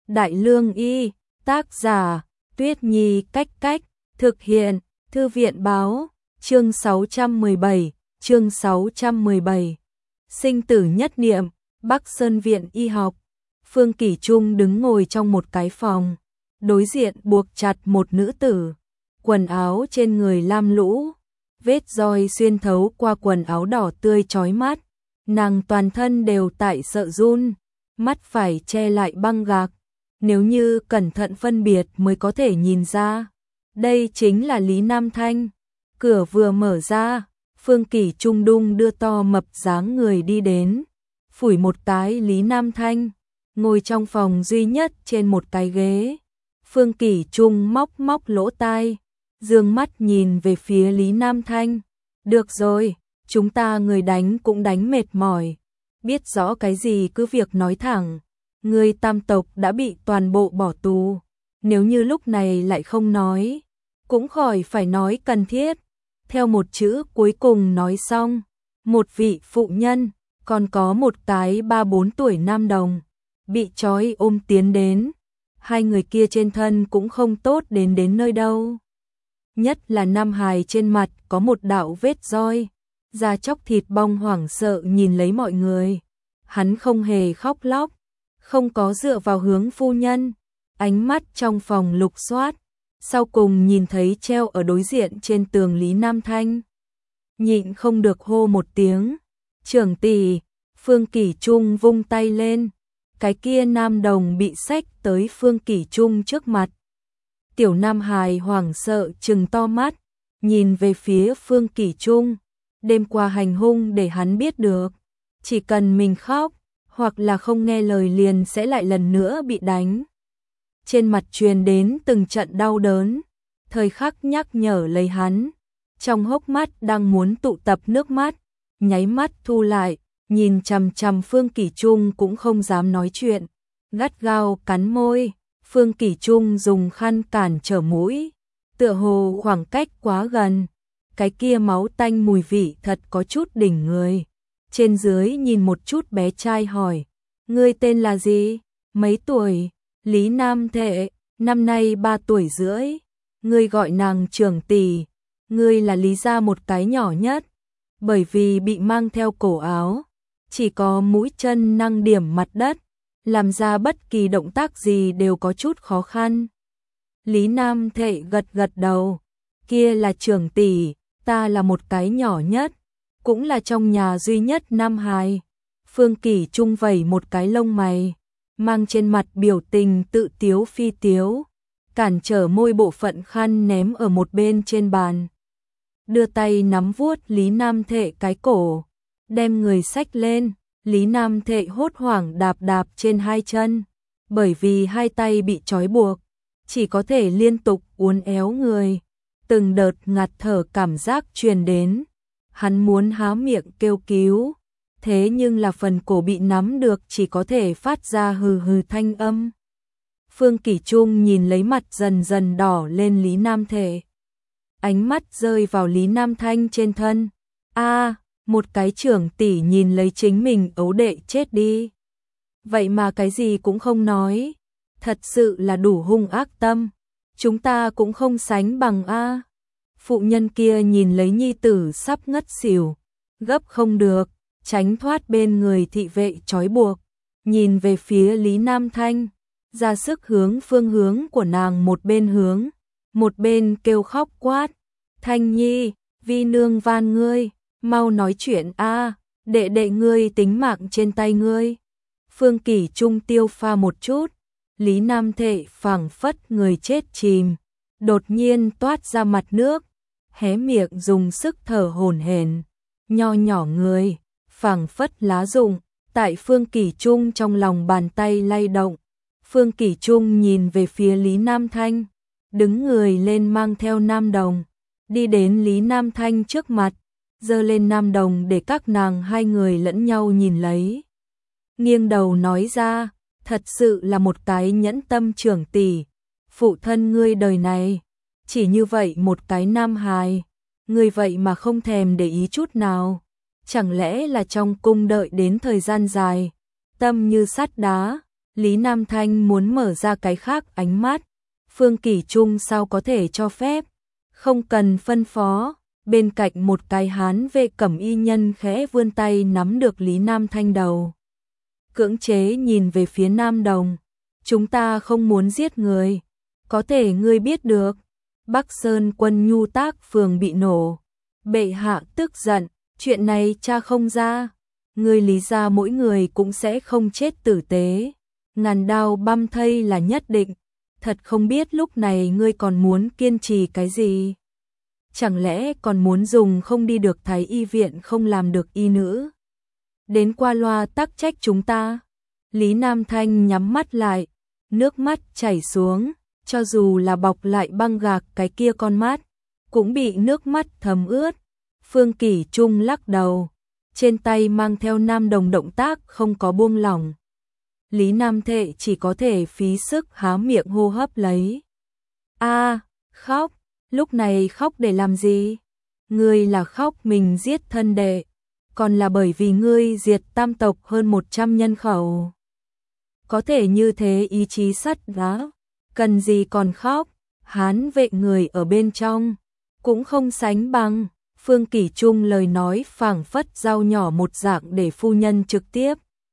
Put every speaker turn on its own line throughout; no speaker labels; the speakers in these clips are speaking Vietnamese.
Đại Lương Y, tác giả, Tuyết Nhi Cách Cách, thực hiện, Thư viện báo, chương 617. Sinh tử nhất niệm, Bắc Sơn Viện Y học. Phương Kỷ Trung đứng ngồi trong một cái phòng, đối diện buộc chặt một nữ tử, quần áo trên người lam lũ, vết roi xuyên thấu qua quần áo đỏ tươi chói mắt, nàng toàn thân đều tại sợ run, mắt phải che lại băng gạc, nếu như cẩn thận phân biệt mới có thể nhìn ra, đây chính là Lý Nam Thanh. Cửa vừa mở ra, Phương Kỷ Trung đung đưa to mập dáng người đi đến, phủi một cái Lý Nam Thanh, ngồi trong phòng duy nhất trên một cái ghế. Phương Kỷ Trung móc lỗ tai, dương mắt nhìn về phía Lý Nam Thanh. Được rồi, chúng ta người đánh cũng đánh mệt mỏi, biết rõ cái gì cứ việc nói thẳng. Người Tam tộc đã bị toàn bộ bỏ tù, nếu như lúc này lại không nói, cũng khỏi phải nói cần thiết. Theo một chữ cuối cùng nói xong, một vị phụ nhân, còn có một cái 3-4 tuổi nam đồng, bị trói ôm tiến đến. Hai người kia trên thân cũng không tốt đến nơi đâu. Nhất là Nam Hài trên mặt có một đạo vết roi, da chóc thịt bong hoảng sợ nhìn lấy mọi người. Hắn không hề khóc lóc, không có dựa vào hướng phu nhân, ánh mắt trong phòng lục soát, sau cùng nhìn thấy treo ở đối diện trên tường Lý Nam Thanh. Nhịn không được hô một tiếng, trưởng tỷ. Phương Kỷ Trung vung tay lên, cái kia nam đồng bị xách tới Phương Kỷ Trung trước mặt. Tiểu Nam Hài hoảng sợ trừng to mắt, nhìn về phía Phương Kỷ Trung. Đêm qua hành hung để hắn biết được, chỉ cần mình khóc, hoặc là không nghe lời liền sẽ lại lần nữa bị đánh. Trên mặt truyền đến từng trận đau đớn, thời khắc nhắc nhở lấy hắn. Trong hốc mắt đang muốn tụ tập nước mắt, nháy mắt thu lại, nhìn chằm chằm Phương Kỷ Trung cũng không dám nói chuyện, gắt gao cắn môi. Phương Kỷ Trung dùng khăn cản trở mũi, tựa hồ khoảng cách quá gần, cái kia máu tanh mùi vị thật có chút đỉnh người. Trên dưới nhìn một chút bé trai hỏi, ngươi tên là gì, mấy tuổi? Lý Nam Thệ, năm nay 3 tuổi rưỡi. Ngươi gọi nàng trưởng tỷ, ngươi là Lý gia một cái nhỏ nhất, bởi vì bị mang theo cổ áo, chỉ có mũi chân nâng điểm mặt đất, làm ra bất kỳ động tác gì đều có chút khó khăn. Lý Nam Thệ gật đầu, kia là trưởng tỷ, ta là một cái nhỏ nhất, cũng là trong nhà duy nhất Nam Hài. Phương Kỷ Trung vẩy một cái lông mày, mang trên mặt biểu tình tự tiếu phi tiếu, cản trở môi bộ phận khăn ném ở một bên trên bàn. Đưa tay nắm vuốt Lý Nam Thệ cái cổ, đem người xách lên. Lý Nam Thệ hốt hoảng đạp trên hai chân, bởi vì hai tay bị trói buộc, chỉ có thể liên tục uốn éo người. Từng đợt ngạt thở cảm giác truyền đến, hắn muốn há miệng kêu cứu, thế nhưng là phần cổ bị nắm được chỉ có thể phát ra hừ hừ thanh âm. Phương Kỷ Trung nhìn lấy mặt dần dần đỏ lên Lý Nam Thệ, ánh mắt rơi vào Lý Nam Thanh trên thân. Một cái trưởng tỷ nhìn lấy chính mình ấu đệ chết đi, vậy mà cái gì cũng không nói, thật sự là đủ hung ác tâm. Chúng ta cũng không sánh bằng a. Phụ nhân kia nhìn lấy nhi tử sắp ngất xỉu, gấp không được, tránh thoát bên người thị vệ trói buộc, nhìn về phía Lý Nam Thanh, ra sức hướng phương hướng của nàng một bên hướng, một bên kêu khóc quát, Thanh Nhi, vi nương van ngươi, mau nói chuyện a, đệ đệ ngươi tính mạng trên tay ngươi. Phương Kỷ Trung tiêu pha một chút, Lý Nam Thệ phảng phất người chết chìm, đột nhiên toát ra mặt nước, hé miệng dùng sức thở hổn hển, nho nhỏ người, phảng phất lá rụng, tại Phương Kỷ Trung trong lòng bàn tay lay động. Phương Kỷ Trung nhìn về phía Lý Nam Thanh, đứng người lên mang theo nam đồng, đi đến Lý Nam Thanh trước mặt, giơ lên nam đồng để các nàng hai người lẫn nhau nhìn lấy. Nghiêng đầu nói ra, thật sự là một cái nhẫn tâm trưởng tỷ, phụ thân ngươi đời này, chỉ như vậy một cái Nam Hài, ngươi vậy mà không thèm để ý chút nào, chẳng lẽ là trong cung đợi đến thời gian dài, tâm như sắt đá. Lý Nam Thanh muốn mở ra cái khác ánh mắt. Phương Kỷ Trung sao có thể cho phép? Không cần phân phó. Bên cạnh một cái hán vệ cẩm y nhân khẽ vươn tay nắm được Lý Nam Thanh đầu. Cưỡng chế nhìn về phía Nam Đồng. Chúng ta không muốn giết người. Có thể ngươi biết được. Bắc Sơn quân Nhu Tác phường bị nổ. Bệ hạ tức giận. Chuyện này cha không ra. Ngươi Lý gia mỗi người cũng sẽ không chết tử tế. Ngàn đao băm thây là nhất định. Thật không biết lúc này ngươi còn muốn kiên trì cái gì? Chẳng lẽ còn muốn dùng không đi được thái y viện không làm được y nữ? Đến qua loa tắc trách chúng ta. Lý Nam Thanh nhắm mắt lại, nước mắt chảy xuống, cho dù là bọc lại băng gạc cái kia con mắt, cũng bị nước mắt thấm ướt. Phương Kỷ Trung lắc đầu, trên tay mang theo Nam Đồng động tác không có buông lỏng. Lý Nam Thệ chỉ có thể phí sức há miệng hô hấp lấy. Khóc, lúc này khóc để làm gì? Ngươi là khóc mình giết thân đệ, còn là bởi vì ngươi diệt tam tộc hơn 100 nhân khẩu. Có thể như thế ý chí sắt đá, cần gì còn khóc? Hán vệ người ở bên trong cũng không sánh bằng. Phương Kỷ Trung lời nói phảng phất dao nhỏ một dạng để phu nhân trực tiếp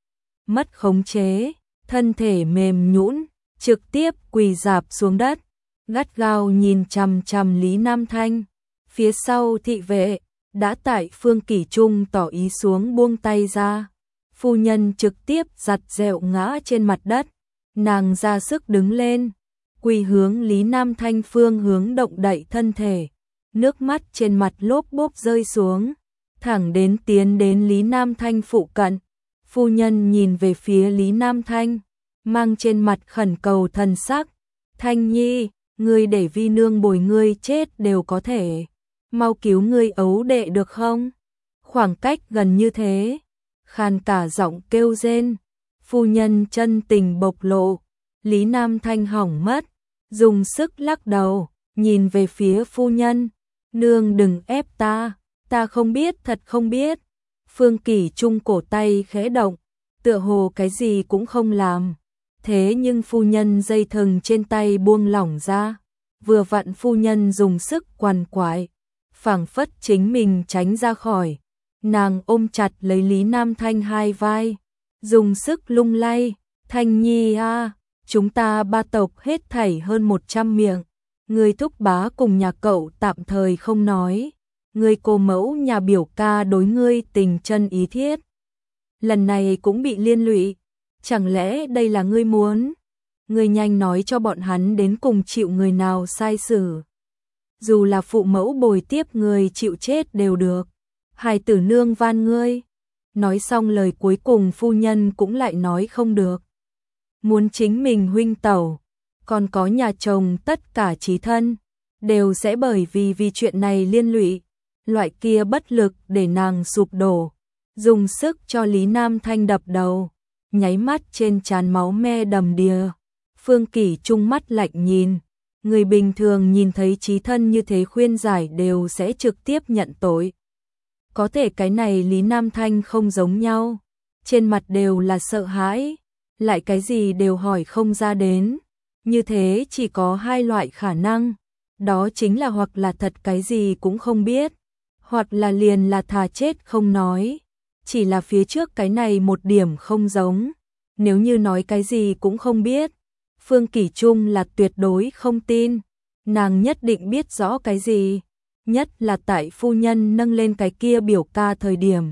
mất khống chế, thân thể mềm nhũn, trực tiếp quỳ rạp xuống đất, gắt gao nhìn chằm chằm Lý Nam Thanh. Phía sau thị vệ đã tại Phương Kỷ Trung tỏ ý xuống buông tay ra. Phu nhân trực tiếp giặt dẹo ngã trên mặt đất, nàng ra sức đứng lên, quỳ hướng Lý Nam Thanh phương hướng động đậy thân thể, nước mắt trên mặt lốp bốp rơi xuống, thẳng đến tiến đến Lý Nam Thanh phụ cận. Phu nhân nhìn về phía Lý Nam Thanh, mang trên mặt khẩn cầu thần sắc. Thanh nhi, ngươi để vi nương bồi ngươi chết đều có thể. Mau cứu ngươi ấu đệ được không? Khoảng cách gần như thế, khàn cả giọng kêu rên. Phu nhân chân tình bộc lộ. Lý Nam Thanh hỏng mất, dùng sức lắc đầu, nhìn về phía phu nhân. Nương đừng ép ta không biết, thật không biết. Phương Kỷ Trung cổ tay khẽ động, tựa hồ cái gì cũng không làm. Thế nhưng phu nhân dây thừng trên tay buông lỏng ra, vừa vặn phu nhân dùng sức quằn quại, phảng phất chính mình tránh ra khỏi. Nàng ôm chặt lấy Lý Nam Thanh hai vai, dùng sức lung lay. Thanh nhi chúng ta ba tộc hết thảy hơn 100 miệng. Người thúc bá cùng nhà cậu tạm thời không nói. Người cô mẫu nhà biểu ca đối ngươi tình chân ý thiết, lần này cũng bị liên lụy. Chẳng lẽ đây là ngươi muốn? Ngươi nhanh nói cho bọn hắn đến cùng chịu người nào sai xử. Dù là phụ mẫu bồi tiếp người chịu chết đều được. Hài tử nương van ngươi. Nói xong lời cuối cùng phu nhân cũng lại nói không được. Muốn chính mình huynh tẩu, còn có nhà chồng tất cả chí thân, đều sẽ bởi vì chuyện này liên lụy. Loại kia bất lực để nàng sụp đổ, dùng sức cho Lý Nam Thanh đập đầu, nháy mắt trên trán máu me đầm đìa. Phương Kỷ Trung mắt lạnh nhìn, người bình thường nhìn thấy chí thân như thế khuyên giải đều sẽ trực tiếp nhận tội. Có thể cái này Lý Nam Thanh không giống nhau, trên mặt đều là sợ hãi, lại cái gì đều hỏi không ra đến. Như thế chỉ có hai loại khả năng, đó chính là hoặc là thật cái gì cũng không biết, hoặc là liền là thà chết không nói. Chỉ là phía trước cái này một điểm không giống. Nếu như nói cái gì cũng không biết, Phương Kỷ Trung là tuyệt đối không tin. Nàng nhất định biết rõ cái gì, nhất là tại phu nhân nâng lên cái kia biểu ca thời điểm.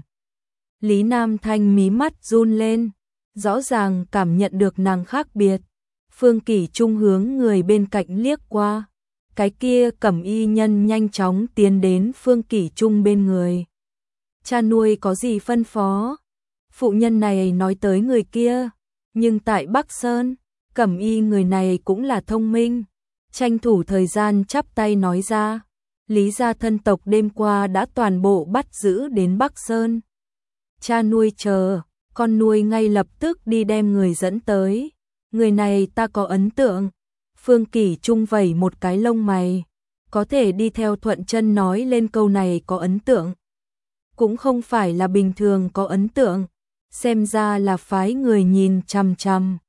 Lý Nam Thanh mí mắt run lên, rõ ràng cảm nhận được nàng khác biệt. Phương Kỷ Trung hướng người bên cạnh liếc qua, cái kia cẩm y nhân nhanh chóng tiến đến Phương Kỷ Trung bên người. Cha nuôi có gì phân phó? Phụ nhân này nói tới người kia, nhưng tại Bắc Sơn, cẩm y người này cũng là thông minh, tranh thủ thời gian chắp tay nói ra. Lý gia thân tộc đêm qua đã toàn bộ bắt giữ đến Bắc Sơn. Cha nuôi chờ, con nuôi ngay lập tức đi đem người dẫn tới. Người này ta có ấn tượng. Phương Kỷ Trung vẩy một cái lông mày, có thể đi theo thuận chân nói lên câu này có ấn tượng. Cũng không phải là bình thường có ấn tượng, xem ra là phái người nhìn chằm chằm.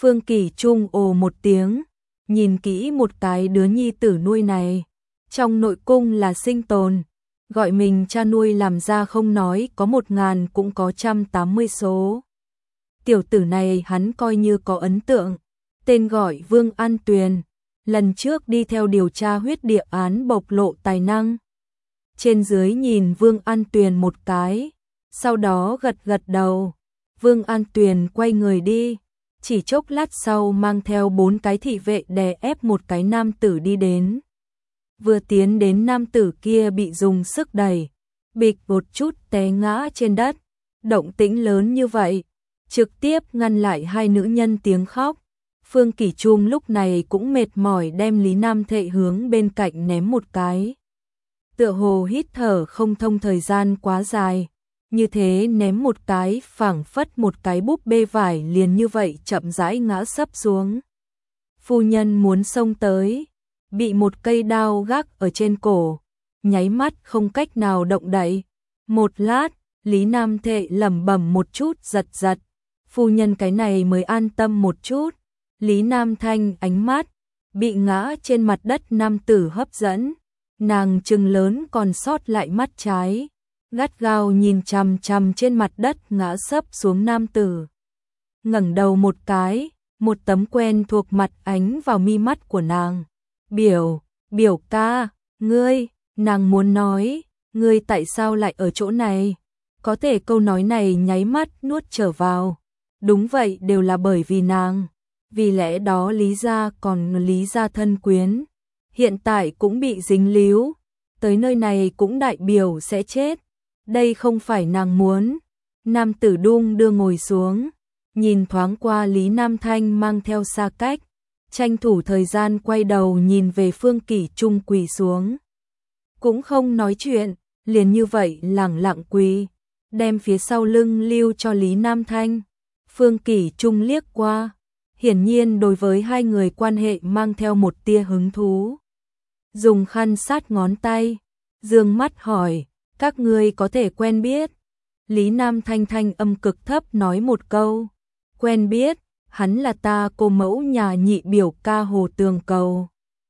Phương Kỷ Trung ồ một tiếng, nhìn kỹ một cái đứa nhi tử nuôi này. Trong nội cung là sinh tồn, gọi mình cha nuôi làm ra không nói có 1000 cũng có 180 số. Tiểu tử này hắn coi như có ấn tượng, tên gọi Vương An Tuyền, lần trước đi theo điều tra huyết địa án bộc lộ tài năng. Trên dưới nhìn Vương An Tuyền một cái, sau đó gật gật đầu. Vương An Tuyền quay người đi, chỉ chốc lát sau mang theo 4 cái thị vệ đè ép một cái nam tử đi đến. Vừa tiến đến, nam tử kia bị dùng sức đẩy, bịch một chút té ngã trên đất. Động tĩnh lớn như vậy, trực tiếp ngăn lại hai nữ nhân tiếng khóc. Phương Kỷ Trung lúc này cũng mệt mỏi đem Lý Nam Thệ hướng bên cạnh ném một cái. Tựa hồ hít thở không thông, thời gian quá dài, như thế ném một cái phảng phất một cái búp bê vải liền như vậy chậm rãi ngã sấp xuống. Phu nhân muốn xông tới, bị một cây đao gác ở trên cổ, nháy mắt không cách nào động đậy. Một lát, Lý Nam Thệ lẩm bẩm một chút, giật giật. Phu nhân cái này mới an tâm một chút. Lý Nam Thanh ánh mắt bị ngã trên mặt đất nam tử hấp dẫn, nàng trừng lớn còn sót lại mắt trái, gắt gao nhìn chằm chằm trên mặt đất ngã sấp xuống nam tử. Ngẩng đầu một cái, một tấm quen thuộc mặt ánh vào mi mắt của nàng. Biểu ca, ngươi, nàng muốn nói, ngươi tại sao lại ở chỗ này? Có thể câu nói này nháy mắt nuốt trở vào. Đúng vậy, đều là bởi vì nàng. Vì lẽ đó Lý gia còn Lý gia thân quyến, hiện tại cũng bị dính líu, tới nơi này cũng đại biểu sẽ chết. Đây không phải nàng muốn. Nam tử đung đưa ngồi xuống, nhìn thoáng qua Lý Nam Thanh mang theo xa cách, tranh thủ thời gian quay đầu nhìn về Phương Kỷ Trung quỳ xuống. Cũng không nói chuyện, liền như vậy lẳng lặng quỳ, đem phía sau lưng lưu cho Lý Nam Thanh. Phương Kỷ Trung liếc qua, hiển nhiên đối với hai người quan hệ mang theo một tia hứng thú. Dùng khăn sát ngón tay, dương mắt hỏi, các ngươi có thể quen biết? Lý Nam Thanh thanh âm cực thấp nói một câu, quen biết, hắn là ta cô mẫu nhà nhị biểu ca Hồ Tường Cầu.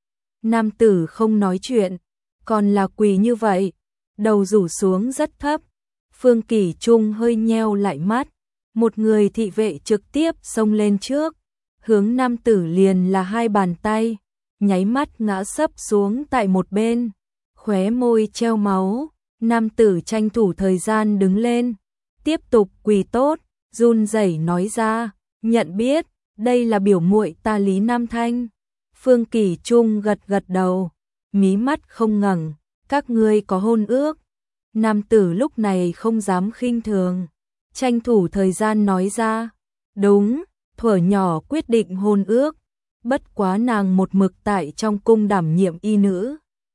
Nam tử không nói chuyện, còn là quỳ như vậy, đầu rủ xuống rất thấp. Phương Kỷ Trung hơi nheo lại mắt, một người thị vệ trực tiếp xông lên trước, hướng nam tử liền là 2 bàn tay, nháy mắt ngã sấp xuống tại một bên, khóe môi treo máu. Nam tử tranh thủ thời gian đứng lên, tiếp tục quỳ tốt, run rẩy nói ra, nhận biết, đây là biểu muội ta Lý Nam Thanh. Phương Kỷ Trung gật gật đầu, mí mắt không ngẩng, các ngươi có hôn ước. Nam tử lúc này không dám khinh thường, tranh thủ thời gian nói ra, đúng, thuở nhỏ quyết định hôn ước, bất quá nàng một mực tại trong cung đảm nhiệm y nữ.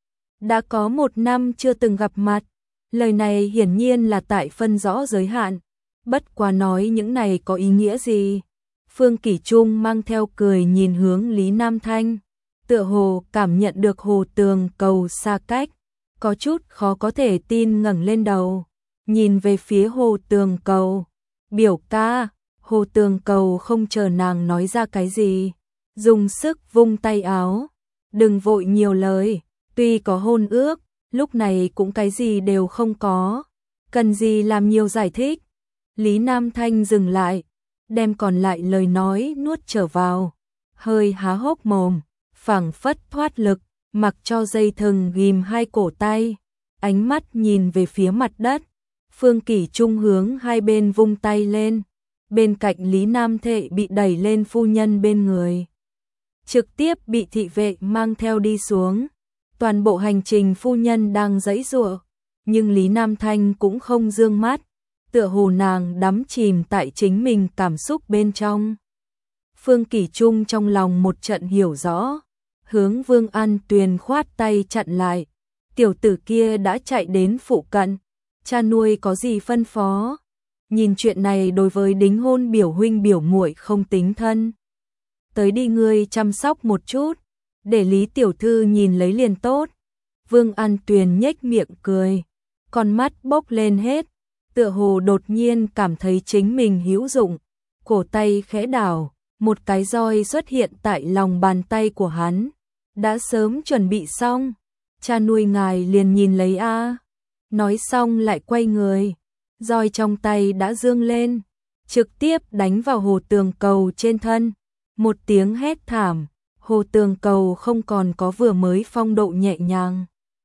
Đã có 1 năm chưa từng gặp mặt, lời này hiển nhiên là tại phân rõ giới hạn, bất quá nói những này có ý nghĩa gì? Phương Kỷ Trung mang theo cười nhìn hướng Lý Nam Thanh, tựa hồ cảm nhận được Hồ Tường Cầu xa cách, có chút khó có thể tin ngẩng lên đầu, nhìn về phía Hồ Tường Cầu. Biểu ca. Hồ Tường Cầu không chờ nàng nói ra cái gì, dùng sức vung tay áo, đừng vội nhiều lời, tuy có hôn ước, lúc này cũng cái gì đều không có, cần gì làm nhiều giải thích. Lý Nam Thanh dừng lại, đem còn lại lời nói nuốt trở vào, hơi há hốc mồm, phảng phất thoát lực, mặc cho dây thừng ghim 2 cổ tay, ánh mắt nhìn về phía mặt đất. Phương Kỷ Trung hướng hai bên vung tay lên, bên cạnh Lý Nam Thệ bị đẩy lên phu nhân bên người, trực tiếp bị thị vệ mang theo đi xuống. Toàn bộ hành trình phu nhân đang giãy giụa, nhưng Lý Nam Thanh cũng không dương mắt, tựa hồ nàng đắm chìm tại chính mình cảm xúc bên trong. Phương Kỷ Trung trong lòng một trận hiểu rõ, hướng Vương An Tuyền khoát tay chặn lại. Tiểu tử kia đã chạy đến phụ cận, cha nuôi có gì phân phó? Nhìn chuyện này đối với đính hôn biểu huynh biểu muội không tính thân. Tới đi, ngươi chăm sóc một chút, để Lý tiểu thư nhìn lấy liền tốt. Vương An Tuyền nhếch miệng cười, con mắt bốc lên hết, tựa hồ đột nhiên cảm thấy chính mình hữu dụng, cổ tay khẽ đảo, một cái roi xuất hiện tại lòng bàn tay của hắn. Đã sớm chuẩn bị xong, cha nuôi ngài liền nhìn lấy a. Nói xong lại quay người, roi trong tay đã giương lên, trực tiếp đánh vào Hồ Tường Cầu trên thân. Một tiếng hét thảm, Hồ Tường Cầu không còn có vừa mới phong độ nhẹ nhàng.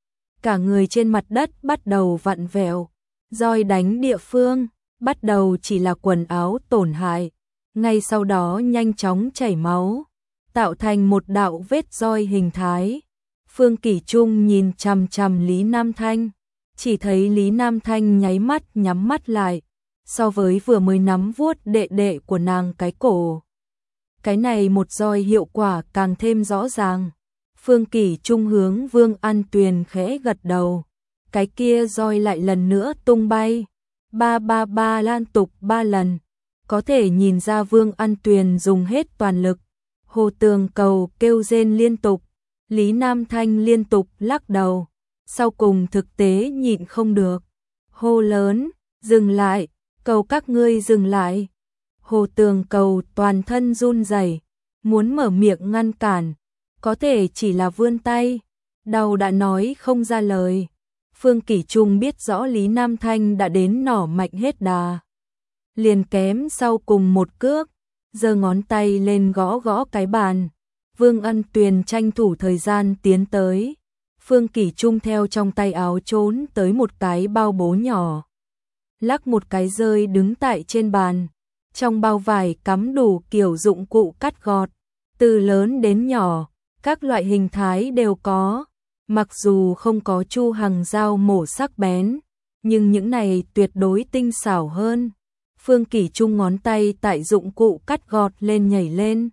Cả người trên mặt đất bắt đầu vặn vẹo, roi đánh địa phương, bắt đầu chỉ là quần áo tổn hại, ngay sau đó nhanh chóng chảy máu, tạo thành một đạo vết roi hình thái. Phương Kỷ Trung nhìn chằm chằm Lý Nam Thanh, chỉ thấy Lý Nam Thanh nháy mắt nhắm mắt lại, so với vừa mới nắm vuốt đệ đệ của nàng cái cổ. Cái này một roi hiệu quả càng thêm rõ ràng. Phương Kỷ Trung hướng Vương An Tuyền khẽ gật đầu, cái kia roi lại lần nữa tung bay, ba ba ba liên tục 3 lần. Có thể nhìn ra Vương An Tuyền dùng hết toàn lực. Hồ Tường Cầu kêu rên liên tục, Lý Nam Thanh liên tục lắc đầu, sau cùng thực tế nhịn không được, hô lớn, dừng lại, cầu các ngươi dừng lại. Hồ Tường Cầu toàn thân run rẩy, muốn mở miệng ngăn cản, có thể chỉ là vươn tay, đầu đã nói không ra lời. Phương Kỷ Trung biết rõ Lý Nam Thanh đã đến nỏ mạnh hết đà, liền kém sau cùng một cước, giơ ngón tay lên gõ gõ cái bàn. Vương Ân Tuyền tranh thủ thời gian tiến tới, Phương Kỷ Trung theo trong tay áo trốn tới một cái bao bố nhỏ, lắc một cái rơi đứng tại trên bàn. Trong bao vải cắm đủ kiểu dụng cụ cắt gọt, từ lớn đến nhỏ, các loại hình thái đều có. Mặc dù không có Chu Hằng dao mổ sắc bén, nhưng những này tuyệt đối tinh xảo hơn. Phương Kỷ Trung ngón tay tại dụng cụ cắt gọt lên nhảy lên,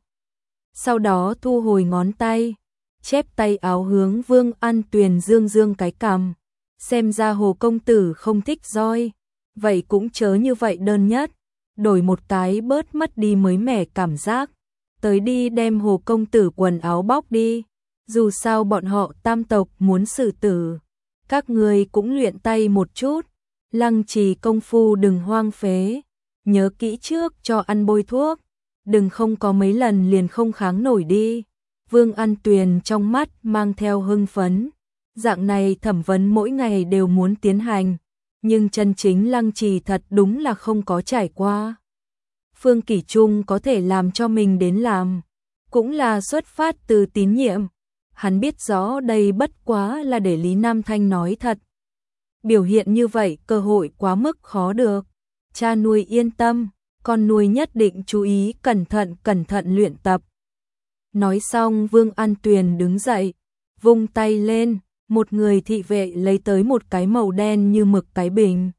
sau đó thu hồi ngón tay, chép tay áo hướng Vương An Tuyền dương dương cái cằm. Xem ra Hồ công tử không thích roi, vậy cũng chớ như vậy đơn nhất, đổi một cái bớt mất đi mới mẻ cảm giác. Tới đi đem Hồ công tử quần áo bóc đi, dù sao bọn họ tam tộc muốn xử tử, các người cũng luyện tay một chút, lăng trì công phu đừng hoang phế, nhớ kỹ trước cho ăn bôi thuốc, đừng không có mấy lần liền không kháng nổi đi. Vương An Tuyền trong mắt mang theo hưng phấn, dạng này thẩm vấn mỗi ngày đều muốn tiến hành, nhưng chân chính lăng trì thật đúng là không có trải qua. Phương Kỷ Trung có thể làm cho mình đến làm, cũng là xuất phát từ tín nhiệm. Hắn biết rõ đây bất quá là để Lý Nam Thanh nói thật. Biểu hiện như vậy cơ hội quá mức khó được. Cha nuôi yên tâm, con nuôi nhất định chú ý cẩn thận luyện tập. Nói xong Vương An Tuyền đứng dậy, vung tay lên, một người thị vệ lấy tới một cái màu đen như mực cái bình.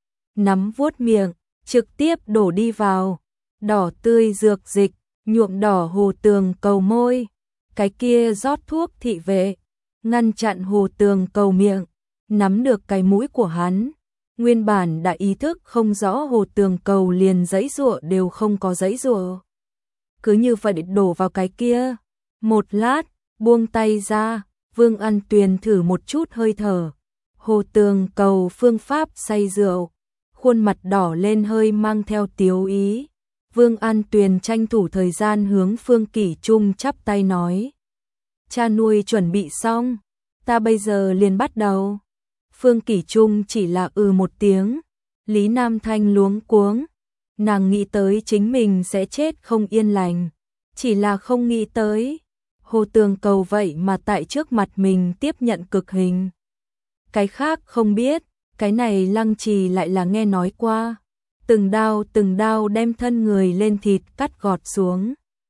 Nắm vuốt miệng, trực tiếp đổ đi vào, đỏ tươi dược dịch, nhuộm đỏ Hồ Tường Cầu môi. Cái kia rót thuốc thị vệ, ngăn chặn Hồ Tường Cầu miệng, nắm được cái mũi của hắn. Nguyên bản đã ý thức không rõ Hồ Tường Cầu liền giãy giụa đều không có giãy giụa. Cứ như vậy đổ vào cái kia. Một lát, buông tay ra, Vương An Tuyền thử một chút hơi thở. Hồ Tường Cầu phương pháp say rượu, khuôn mặt đỏ lên hơi mang theo tiếu ý. Vương An Tuyền tranh thủ thời gian hướng Phương Kỷ Trung chắp tay nói. Cha nuôi chuẩn bị xong, ta bây giờ liền bắt đầu. Phương Kỷ Trung chỉ là một tiếng. Lý Nam Thanh luống cuống, nàng nghĩ tới chính mình sẽ chết không yên lành, chỉ là không nghĩ tới Hồ Tường Cầu vậy mà tại trước mặt mình tiếp nhận cực hình. Cái khác không biết, cái này lăng trì lại là nghe nói qua. Từng đao đem thân người lên thịt cắt gọt xuống,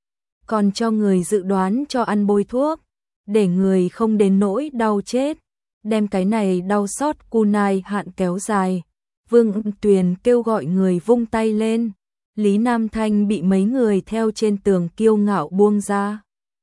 còn cho người dự đoán cho ăn bôi thuốc, để người không đến nỗi đau chết, đem cái này đau xót kunai hạn kéo dài. Vương Tuyền kêu gọi người vung tay lên, Lý Nam Thanh bị mấy người theo trên tường kiêu ngạo buông ra,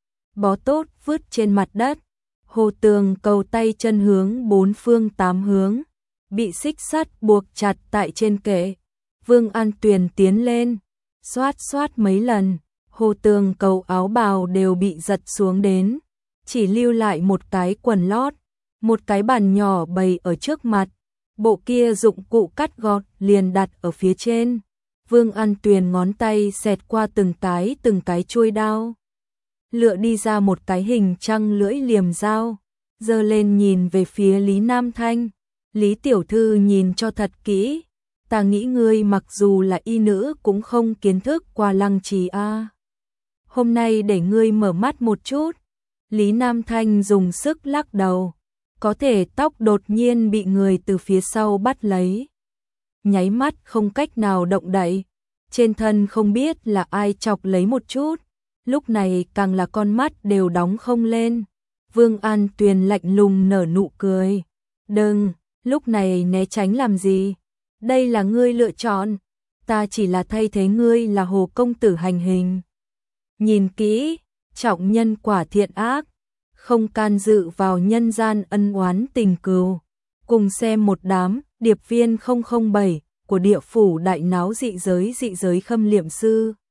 bó tốt vứt trên mặt đất. Hồ Tường Cầu tay chân hướng bốn phương tám hướng, bị xích sắt buộc chặt tại trên kệ. Vương An Tuyền tiến lên, xoát xoát mấy lần, Hồ Tường Cầu áo bào đều bị giật xuống đến, chỉ lưu lại một cái quần lót, một cái bàn nhỏ bày ở trước mặt, bộ kia dụng cụ cắt gọt liền đặt ở phía trên. Vương An Tuyền ngón tay xẹt qua từng cái chuôi đao, lựa đi ra một cái hình trăng lưỡi liềm dao, giơ lên nhìn về phía Lý Nam Thanh. Lý tiểu thư nhìn cho thật kỹ, ta nghĩ ngươi mặc dù là y nữ cũng không kiến thức qua lăng trì a. Hôm nay để ngươi mở mắt một chút. Lý Nam Thanh dùng sức lắc đầu, có thể tóc đột nhiên bị người từ phía sau bắt lấy. Nháy mắt không cách nào động đậy, trên thân không biết là ai chọc lấy một chút, lúc này càng là con mắt đều đóng không lên. Vương An Tuyền lạnh lùng nở nụ cười. Đừng, lúc này né tránh làm gì? Đây là ngươi lựa chọn, ta chỉ là thay thế ngươi là Hồ công tử hành hình. Nhìn kỹ, trọng nhân quả thiện ác, không can dự vào nhân gian ân oán tình cừu. Cùng xem một đám điệp viên 007 của địa phủ đại náo dị giới khâm liệm sư.